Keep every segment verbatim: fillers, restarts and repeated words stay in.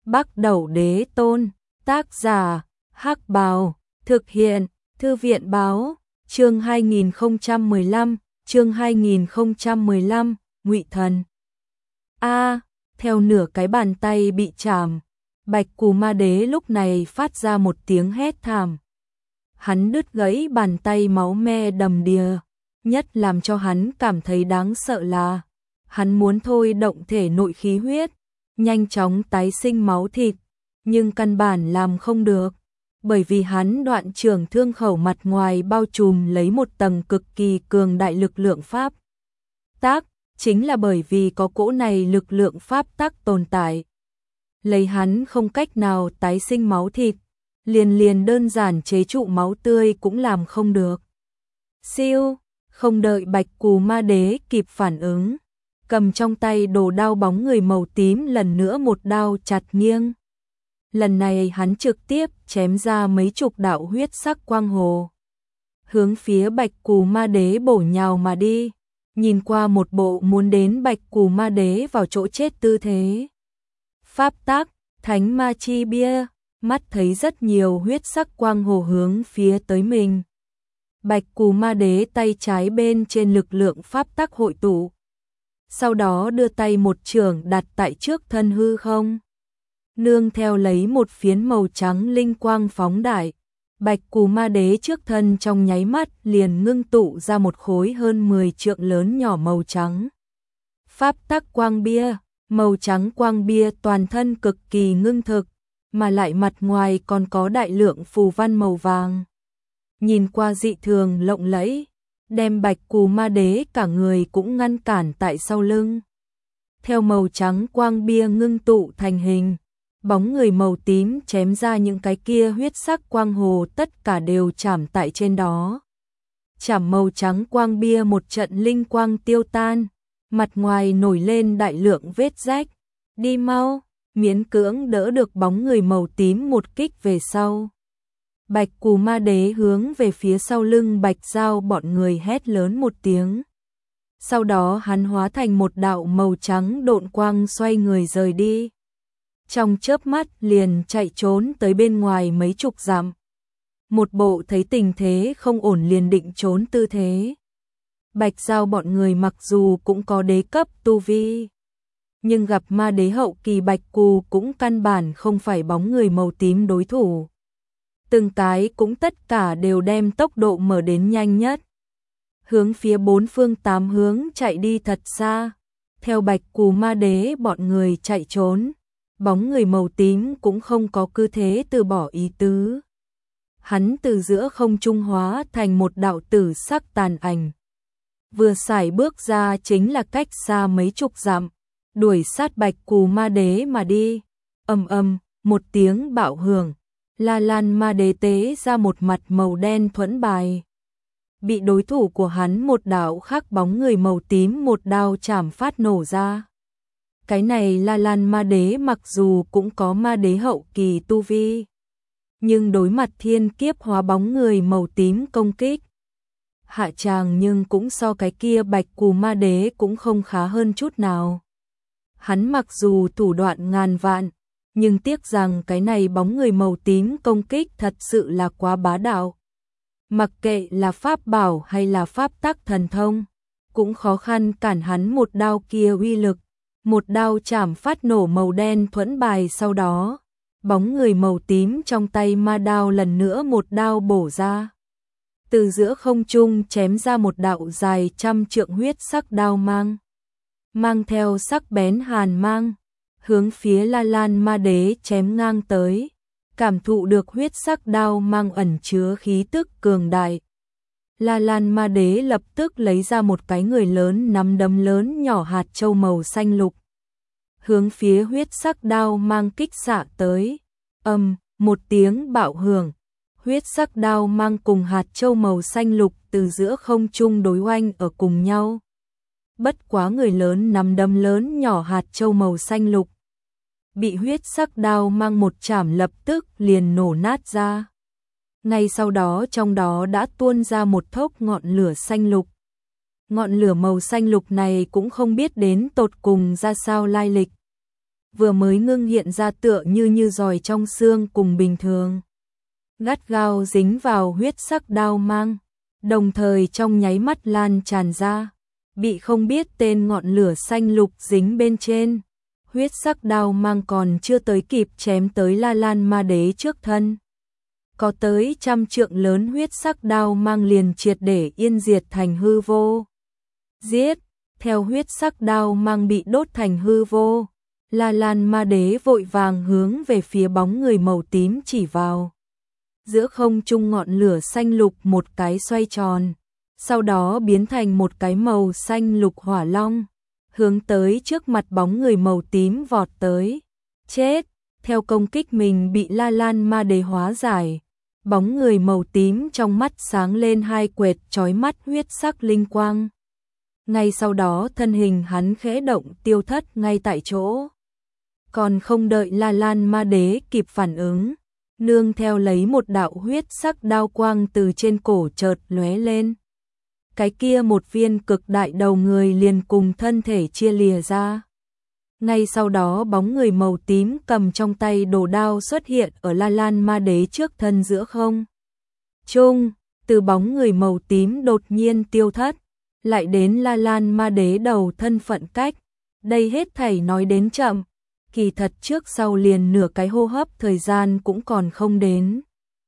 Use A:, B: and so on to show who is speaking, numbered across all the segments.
A: Bắc Đẩu Đế Tôn, tác giả, Hắc Bào, thực hiện, Thư viện Báo, chương hai nghìn không trăm mười lăm, chương hai nghìn không trăm mười lăm, Ngụy Thần. A, theo nửa cái bàn tay bị chạm, Bạch Cù Ma Đế lúc này phát ra một tiếng hét thảm. Hắn đứt gãy bàn tay máu me đầm đìa, nhất làm cho hắn cảm thấy đáng sợ là hắn muốn thôi động thể nội khí huyết, nhanh chóng tái sinh máu thịt, nhưng căn bản làm không được, bởi vì hắn đoạn trường thương khẩu mặt ngoài bao trùm lấy một tầng cực kỳ cường đại lực lượng pháp tắc, chính là bởi vì có cỗ này lực lượng pháp tắc tồn tại. Lấy hắn không cách nào tái sinh máu thịt, liền liền đơn giản chế trụ máu tươi cũng làm không được. Siêu, không đợi Bạch Cù Ma Đế kịp phản ứng, cầm trong tay đồ đao bóng người màu tím lần nữa một đao chặt nghiêng. Lần này hắn trực tiếp chém ra mấy chục đạo huyết sắc quang hồ, hướng phía Bạch Cù Ma Đế bổ nhào mà đi, nhìn qua một bộ muốn đến Bạch Cù Ma Đế vào chỗ chết tư thế. Pháp tắc, Thánh Ma Chi Bia, mắt thấy rất nhiều huyết sắc quang hồ hướng phía tới mình. Bạch Cù Ma Đế tay trái bên trên lực lượng pháp tắc hội tụ, sau đó đưa tay một chưởng đặt tại trước thân hư không. Nương theo lấy một phiến màu trắng linh quang phóng đại, Bạch Cù Ma Đế trước thân trong nháy mắt liền ngưng tụ ra một khối hơn mười trượng lớn nhỏ màu trắng. Pháp tắc quang bia, màu trắng quang bia toàn thân cực kỳ ngưng thực, mà lại mặt ngoài còn có đại lượng phù văn màu vàng. Nhìn qua dị thường lộng lẫy, đem Bạch Cù Ma Đế cả người cũng ngăn cản tại sau lưng. Theo màu trắng quang bia ngưng tụ thành hình, bóng người màu tím chém ra những cái kia huyết sắc quang hồ tất cả đều chạm tại trên đó. Chạm màu trắng quang bia một trận linh quang tiêu tan, mặt ngoài nổi lên đại lượng vết rách. Đi mau, miễn cưỡng đỡ được bóng người màu tím một kích về sau. Bạch Cù Ma Đế hướng về phía sau lưng Bạch Giao bọn người hét lớn một tiếng. Sau đó hắn hóa thành một đạo màu trắng độn quang xoay người rời đi. Trong chớp mắt liền chạy trốn tới bên ngoài mấy chục dặm. Một bộ thấy tình thế không ổn liền định trốn tư thế. Bạch Giao bọn người mặc dù cũng có đế cấp tu vi, nhưng gặp ma đế hậu kỳ Bạch Cù cũng căn bản không phải bóng người màu tím đối thủ. Từng cái cũng tất cả đều đem tốc độ mở đến nhanh nhất, hướng phía bốn phương tám hướng chạy đi thật xa. Theo Bạch Cù Ma Đế bọn người chạy trốn, bóng người màu tím cũng không có cứ thế từ bỏ ý tứ. Hắn từ giữa không trung hóa thành một đạo tử sắc tàn ảnh, vừa xài bước ra chính là cách xa mấy chục dặm, đuổi sát Bạch Cù Ma Đế mà đi. Ầm ầm, một tiếng bạo hưởng, La Lan Ma Đế tế ra một mặt màu đen thuẫn bài, bị đối thủ của hắn một đạo khác bóng người màu tím một đao chảm phát nổ ra. Cái này La Lan Ma Đế mặc dù cũng có ma đế hậu kỳ tu vi, nhưng đối mặt thiên kiếp hóa bóng người màu tím công kích, hạ tràng nhưng cũng so cái kia Bạch Cù Ma Đế cũng không khá hơn chút nào. Hắn mặc dù thủ đoạn ngàn vạn, nhưng tiếc rằng cái này bóng người màu tím công kích thật sự là quá bá đạo. Mặc kệ là pháp bảo hay là pháp tắc thần thông, cũng khó khăn cản hắn một đao kia uy lực. Một đao chảm phát nổ màu đen thuẫn bài, sau đó bóng người màu tím trong tay ma đao lần nữa một đao bổ ra. Từ giữa không trung chém ra một đạo dài trăm trượng huyết sắc đao mang, mang theo sắc bén hàn mang, hướng phía La Lan Ma Đế chém ngang tới. Cảm thụ được huyết sắc đao mang ẩn chứa khí tức cường đại, La Lan Ma Đế lập tức lấy ra một cái người lớn nắm đấm lớn nhỏ hạt châu màu xanh lục, hướng phía huyết sắc đao mang kích xạ tới. Âm, một tiếng bạo hưởng, huyết sắc đao mang cùng hạt châu màu xanh lục từ giữa không trung đối oanh ở cùng nhau. Bất quá người lớn nắm đấm lớn nhỏ hạt châu màu xanh lục bị huyết sắc đao mang một chảm lập tức liền nổ nát ra. Ngay sau đó trong đó đã tuôn ra một thốc ngọn lửa xanh lục. Ngọn lửa màu xanh lục này cũng không biết đến tột cùng ra sao lai lịch. vừa mới ngưng hiện ra tựa như như giòi trong xương cùng bình thường. Gắt gao dính vào huyết sắc đao mang, đồng thời trong nháy mắt lan tràn ra, bị không biết tên ngọn lửa xanh lục dính bên trên. Huyết sắc đao mang còn chưa tới kịp chém tới La Lan Ma Đế trước thân. Có tới trăm trượng lớn huyết sắc đao mang liền triệt để yên diệt thành hư vô. Giết, theo huyết sắc đao mang bị đốt thành hư vô, La Lan Ma Đế vội vàng hướng về phía bóng người màu tím chỉ vào. Giữa không trung ngọn lửa xanh lục một cái xoay tròn, sau đó biến thành một cái màu xanh lục hỏa long, hướng tới trước mặt bóng người màu tím vọt tới. Chết, theo công kích mình bị La Lan Ma Đế hóa giải, bóng người màu tím trong mắt sáng lên hai quệt chói mắt huyết sắc linh quang. Ngay sau đó thân hình hắn khẽ động tiêu thất ngay tại chỗ. Còn không đợi La Lan Ma Đế kịp phản ứng, nương theo lấy một đạo huyết sắc đao quang từ trên cổ chợt lóe lên. Cái kia một viên cực đại đầu người liền cùng thân thể chia lìa ra. Ngay sau đó bóng người màu tím cầm trong tay đồ đao xuất hiện ở La Lan Ma Đế trước thân giữa không trung, từ bóng người màu tím đột nhiên tiêu thất, lại đến La Lan Ma Đế đầu thân phận cách. Đây hết thảy nói đến chậm, kỳ thật trước sau liền nửa cái hô hấp thời gian cũng còn không đến.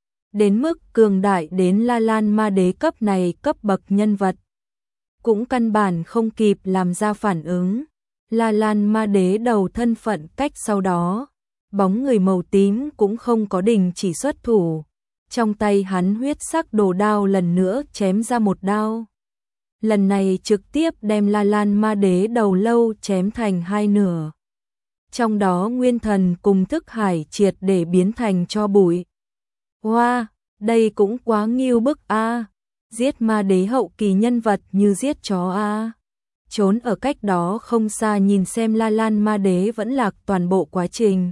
A: Đến mức cường đại đến La Lan Ma Đế cấp này cấp bậc nhân vật, cũng căn bản không kịp làm ra phản ứng. La Lan Ma Đế đầu thân phận cách sau đó, bóng người màu tím cũng không có đình chỉ xuất thủ. Trong tay hắn huyết sắc đồ đao lần nữa chém ra một đao. Lần này trực tiếp đem La Lan Ma Đế đầu lâu chém thành hai nửa. Trong đó nguyên thần cùng thức hải triệt để biến thành tro bụi. Wow, đây cũng quá nghiêu bức a. À. Giết ma đế hậu kỳ nhân vật như giết chó a. À. Trốn ở cách đó không xa nhìn xem La Lan Ma Đế vẫn lạc toàn bộ quá trình.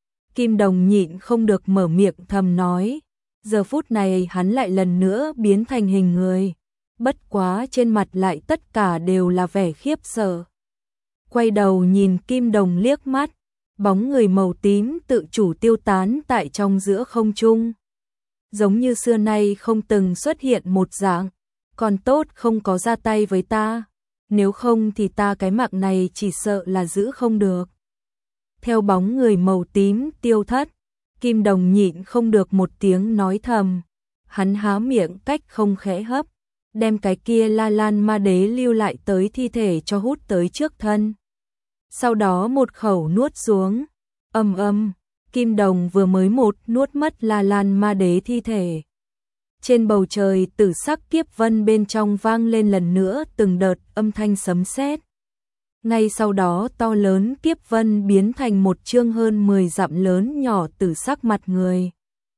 A: Kim Đồng nhịn không được mở miệng thầm nói. Giờ phút này hắn lại lần nữa biến thành hình người. Bất quá trên mặt lại tất cả đều là vẻ khiếp sợ. Quay đầu nhìn Kim Đồng liếc mắt, bóng người màu tím tự chủ tiêu tán tại trong giữa không trung. Giống như xưa nay không từng xuất hiện một dạng, còn tốt không có ra tay với ta, nếu không thì ta cái mạng này chỉ sợ là giữ không được. Theo bóng người màu tím tiêu thất, Kim Đồng nhịn không được một tiếng nói thầm, hắn há miệng cách không khẽ hấp, đem cái kia La Lan Ma Đế lưu lại tới thi thể cho hút tới trước thân. Sau đó một khẩu nuốt xuống, âm âm, Kim Đồng vừa mới một nuốt mất La Lan Ma Đế thi thể. Trên bầu trời tử sắc kiếp vân bên trong vang lên lần nữa từng đợt âm thanh sấm sét. Ngay sau đó to lớn kiếp vân biến thành một chương hơn mười dặm lớn nhỏ tử sắc mặt người.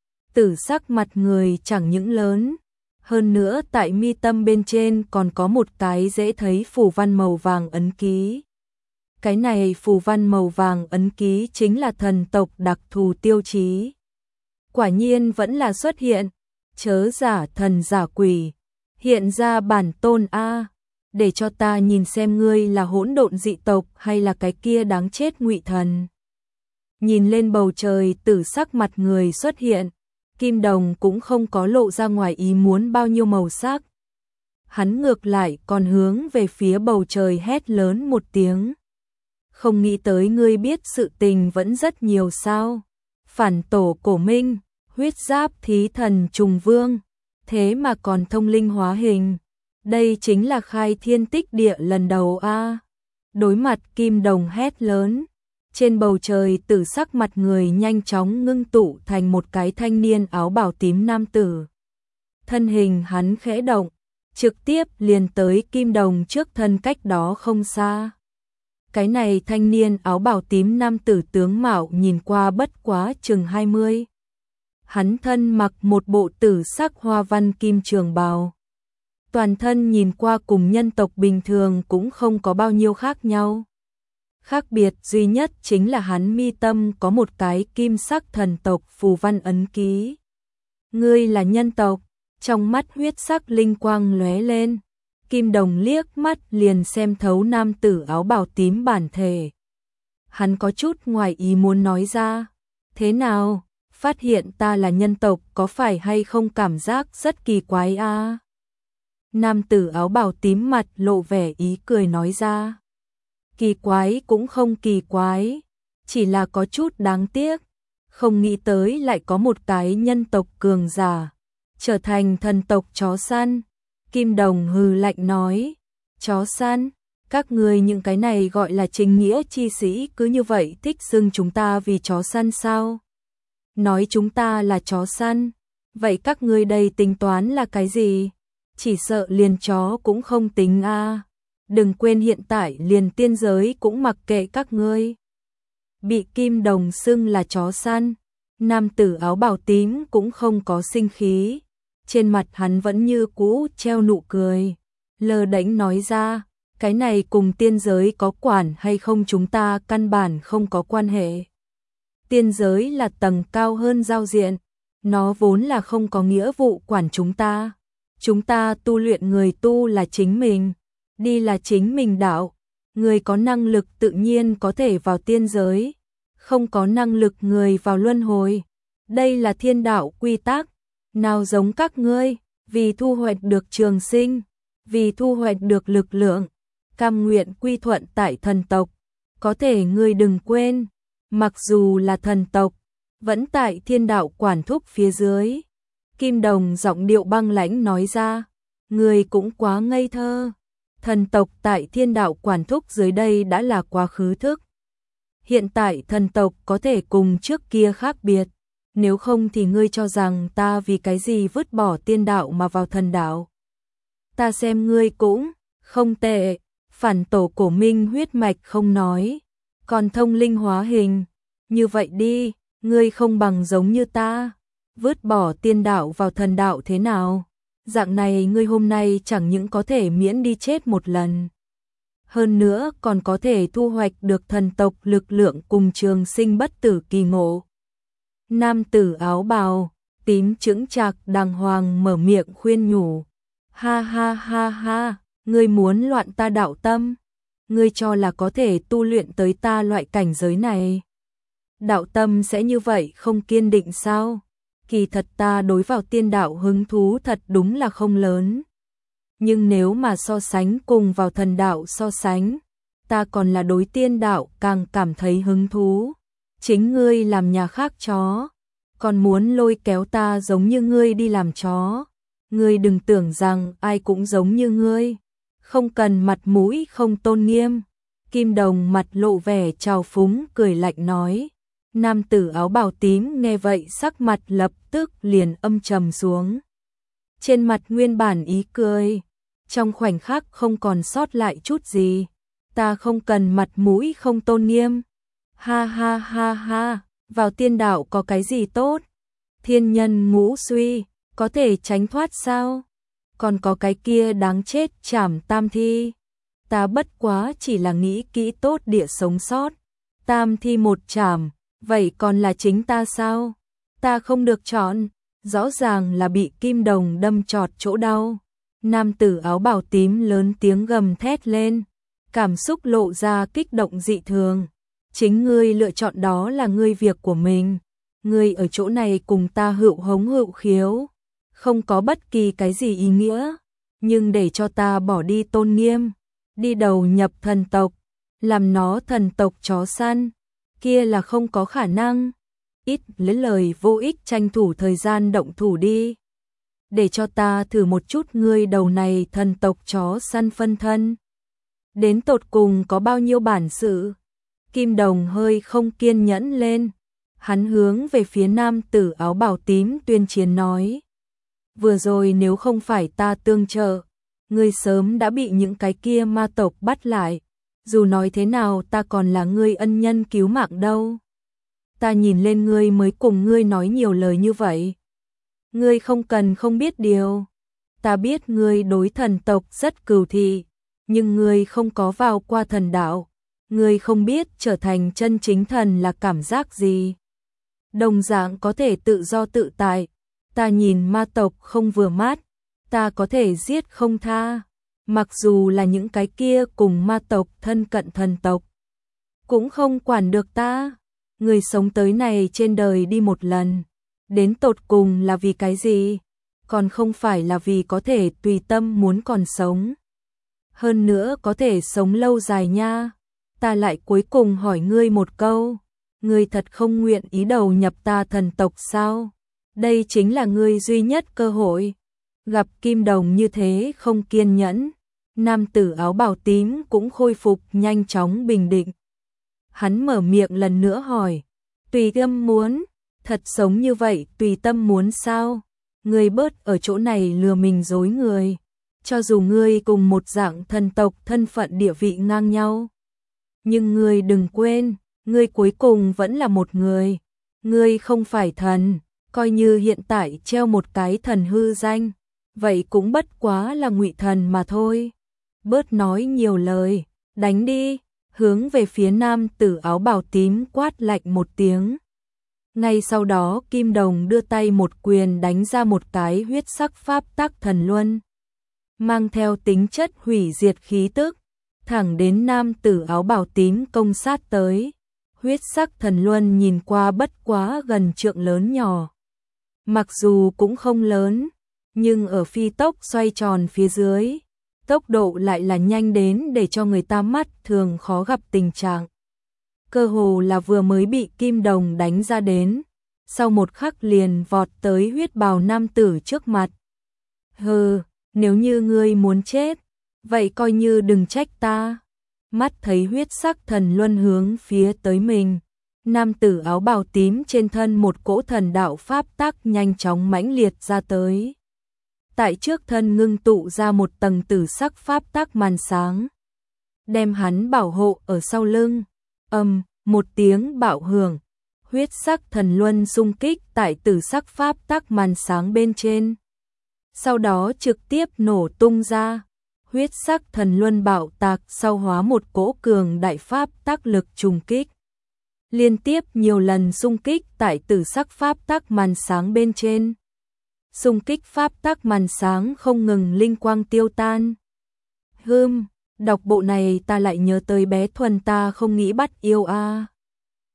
A: Tử sắc mặt người chẳng những lớn, hơn nữa tại mi tâm bên trên còn có một cái dễ thấy phù văn màu vàng ấn ký. Cái này phù văn màu vàng ấn ký chính là thần tộc đặc thù tiêu chí. Quả nhiên vẫn là xuất hiện, chớ giả thần giả quỷ, hiện ra bản tôn a, để cho ta nhìn xem ngươi là hỗn độn dị tộc hay là cái kia đáng chết ngụy thần. Nhìn lên bầu trời tử sắc mặt người xuất hiện, Kim Đồng cũng không có lộ ra ngoài ý muốn bao nhiêu màu sắc. Hắn ngược lại còn hướng về phía bầu trời hét lớn một tiếng. Không nghĩ tới ngươi biết sự tình vẫn rất nhiều sao. Phản tổ cổ minh, huyết giáp thí thần trùng vương, thế mà còn thông linh hóa hình. Đây chính là khai thiên tích địa lần đầu a. Đối mặt Kim Đồng hét lớn, trên bầu trời tử sắc mặt người nhanh chóng ngưng tụ thành một cái thanh niên áo bào tím nam tử. Thân hình hắn khẽ động, trực tiếp liền tới Kim Đồng trước thân cách đó không xa. Cái này thanh niên áo bào tím nam tử tướng mạo nhìn qua bất quá chừng hai mươi. Hắn thân mặc một bộ tử sắc hoa văn kim trường bào. Toàn thân nhìn qua cùng nhân tộc bình thường cũng không có bao nhiêu khác nhau. Khác biệt duy nhất chính là hắn mi tâm có một cái kim sắc thần tộc phù văn ấn ký. Ngươi là nhân tộc, trong mắt huyết sắc linh quang lóe lên. Kim Đồng liếc mắt liền xem thấu nam tử áo bào tím bản thể. Hắn có chút ngoài ý muốn nói ra. Thế nào, phát hiện ta là nhân tộc có phải hay không cảm giác rất kỳ quái a? Nam tử áo bào tím mặt lộ vẻ ý cười nói ra. Kỳ quái cũng không kỳ quái, chỉ là có chút đáng tiếc, không nghĩ tới lại có một cái nhân tộc cường giả, trở thành thần tộc chó săn. Kim Đồng hừ lạnh nói, chó săn, các ngươi những cái này gọi là chính nghĩa chi sĩ cứ như vậy thích xưng chúng ta vì chó săn sao? Nói chúng ta là chó săn, vậy các ngươi đây tính toán là cái gì? Chỉ sợ liền chó cũng không tính a. Đừng quên hiện tại liền tiên giới cũng mặc kệ các ngươi. Bị Kim Đồng xưng là chó săn, nam tử áo bào tím cũng không có sinh khí, trên mặt hắn vẫn như cũ treo nụ cười, lơ đễnh nói ra, cái này cùng tiên giới có quản hay không chúng ta căn bản không có quan hệ. Tiên giới là tầng cao hơn giao diện, nó vốn là không có nghĩa vụ quản chúng ta. Chúng ta tu luyện người tu là chính mình, đi là chính mình đạo, người có năng lực tự nhiên có thể vào tiên giới, không có năng lực người vào luân hồi. Đây là thiên đạo quy tắc, nào giống các ngươi, vì thu hoạch được trường sinh, vì thu hoạch được lực lượng, cam nguyện quy thuận tại thần tộc. Có thể ngươi đừng quên, mặc dù là thần tộc, vẫn tại thiên đạo quản thúc phía dưới. Kim Đồng giọng điệu băng lãnh nói ra, người cũng quá ngây thơ. Thần tộc tại thiên đạo quản thúc dưới đây đã là quá khứ thức. Hiện tại thần tộc có thể cùng trước kia khác biệt, nếu không thì ngươi cho rằng ta vì cái gì vứt bỏ tiên đạo mà vào thần đạo. Ta xem ngươi cũng không tệ, phản tổ cổ minh huyết mạch không nói, còn thông linh hóa hình. Như vậy đi, ngươi không bằng giống như ta, vứt bỏ tiên đạo vào thần đạo thế nào? Dạng này ngươi hôm nay chẳng những có thể miễn đi chết một lần, hơn nữa còn có thể thu hoạch được thần tộc lực lượng cùng trường sinh bất tử kỳ ngộ. Nam tử áo bào tím chững chạc đàng hoàng mở miệng khuyên nhủ. Ha ha ha ha, ngươi muốn loạn ta đạo tâm, ngươi cho là có thể tu luyện tới ta loại cảnh giới này. Đạo tâm sẽ như vậy không kiên định sao? Kỳ thật ta đối vào tiên đạo hứng thú thật đúng là không lớn. Nhưng nếu mà so sánh cùng vào thần đạo so sánh, ta còn là đối tiên đạo càng cảm thấy hứng thú. Chính ngươi làm nhà khác chó, còn muốn lôi kéo ta giống như ngươi đi làm chó. Ngươi đừng tưởng rằng ai cũng giống như ngươi, không cần mặt mũi không tôn nghiêm. Kim Đồng mặt lộ vẻ trào phúng cười lạnh nói. Nam tử áo bào tím nghe vậy sắc mặt lập tức liền âm trầm xuống. Trên mặt nguyên bản ý cười, trong khoảnh khắc không còn sót lại chút gì. Ta không cần mặt mũi không tôn nghiêm. Ha ha ha ha, vào tiên đạo có cái gì tốt? Thiên nhân ngũ suy, có thể tránh thoát sao? Còn có cái kia đáng chết trảm tam thi. Ta bất quá chỉ là nghĩ kỹ tốt địa sống sót. Tam thi một trảm, vậy còn là chính ta sao? Ta không được chọn, rõ ràng là bị Kim Đồng đâm chọt chỗ đau. Nam tử áo bào tím lớn tiếng gầm thét lên, cảm xúc lộ ra kích động dị thường. Chính ngươi lựa chọn đó là ngươi việc của mình. Ngươi ở chỗ này cùng ta hữu hống hữu khiếu, không có bất kỳ cái gì ý nghĩa. Nhưng để cho ta bỏ đi tôn nghiêm, đi đầu nhập thần tộc, làm nó thần tộc chó săn, kia là không có khả năng. Ít lấy lời vô ích, tranh thủ thời gian động thủ đi. Để cho ta thử một chút ngươi đầu này thần tộc chó săn phân thân. Đến tột cùng có bao nhiêu bản sự? Kim Đồng hơi không kiên nhẫn lên. Hắn hướng về phía nam tử áo bào tím tuyên chiến nói. Vừa rồi nếu không phải ta tương trợ, ngươi sớm đã bị những cái kia ma tộc bắt lại. Dù nói thế nào ta còn là ngươi ân nhân cứu mạng đâu. Ta nhìn lên ngươi mới cùng ngươi nói nhiều lời như vậy. Ngươi không cần không biết điều. Ta biết ngươi đối thần tộc rất cừu thị, nhưng ngươi không có vào qua thần đạo. Ngươi không biết trở thành chân chính thần là cảm giác gì. Đồng dạng có thể tự do tự tại. Ta nhìn ma tộc không vừa mắt, ta có thể giết không tha. Mặc dù là những cái kia cùng ma tộc thân cận thần tộc, cũng không quản được ta. Người sống tới này trên đời đi một lần, đến tột cùng là vì cái gì? Còn không phải là vì có thể tùy tâm muốn còn sống. Hơn nữa có thể sống lâu dài nha. Ta lại cuối cùng hỏi ngươi một câu, ngươi thật không nguyện ý đầu nhập ta thần tộc sao? Đây chính là ngươi duy nhất cơ hội. Gặp Kim Đồng như thế không kiên nhẫn, nam tử áo bào tím cũng khôi phục nhanh chóng bình định. Hắn mở miệng lần nữa hỏi, tùy tâm muốn, thật sống như vậy tùy tâm muốn sao? Ngươi bớt ở chỗ này lừa mình dối người. Cho dù ngươi cùng một dạng thần tộc thân phận địa vị ngang nhau, nhưng ngươi đừng quên, ngươi cuối cùng vẫn là một người. Ngươi không phải thần, coi như hiện tại treo một cái thần hư danh, vậy cũng bất quá là ngụy thần mà thôi. Bớt nói nhiều lời, đánh đi, hướng về phía nam tử áo bào tím quát lạnh một tiếng. Ngay sau đó Kim Đồng đưa tay một quyền đánh ra một cái huyết sắc pháp tắc thần luân, mang theo tính chất hủy diệt khí tức, thẳng đến nam tử áo bào tím công sát tới. Huyết sắc thần luân nhìn qua bất quá gần trượng lớn nhỏ. Mặc dù cũng không lớn, nhưng ở phi tốc xoay tròn phía dưới, tốc độ lại là nhanh đến để cho người ta mắt thường khó gặp tình trạng. Cơ hồ là vừa mới bị Kim Đồng đánh ra đến, sau một khắc liền vọt tới huyết bào nam tử trước mặt. Hừ, nếu như ngươi muốn chết, vậy coi như đừng trách ta. Mắt thấy huyết sắc thần luân hướng phía tới mình, nam tử áo bào tím trên thân một cỗ thần đạo pháp tắc nhanh chóng mãnh liệt ra tới. Tại trước thân ngưng tụ ra một tầng tử sắc pháp tắc màn sáng, đem hắn bảo hộ ở sau lưng. Âm, một tiếng bạo hưởng, huyết sắc thần luân xung kích tại tử sắc pháp tắc màn sáng bên trên. Sau đó trực tiếp nổ tung ra. Huyết sắc thần luân bạo tạc sau hóa một cỗ cường đại pháp tắc lực trùng kích. Liên tiếp nhiều lần xung kích tại tử sắc pháp tắc màn sáng bên trên. Xung kích pháp tắc màn sáng không ngừng linh quang tiêu tan. Hừm, đọc bộ này ta lại nhớ tới bé Thuần ta không nghĩ bắt yêu a. À.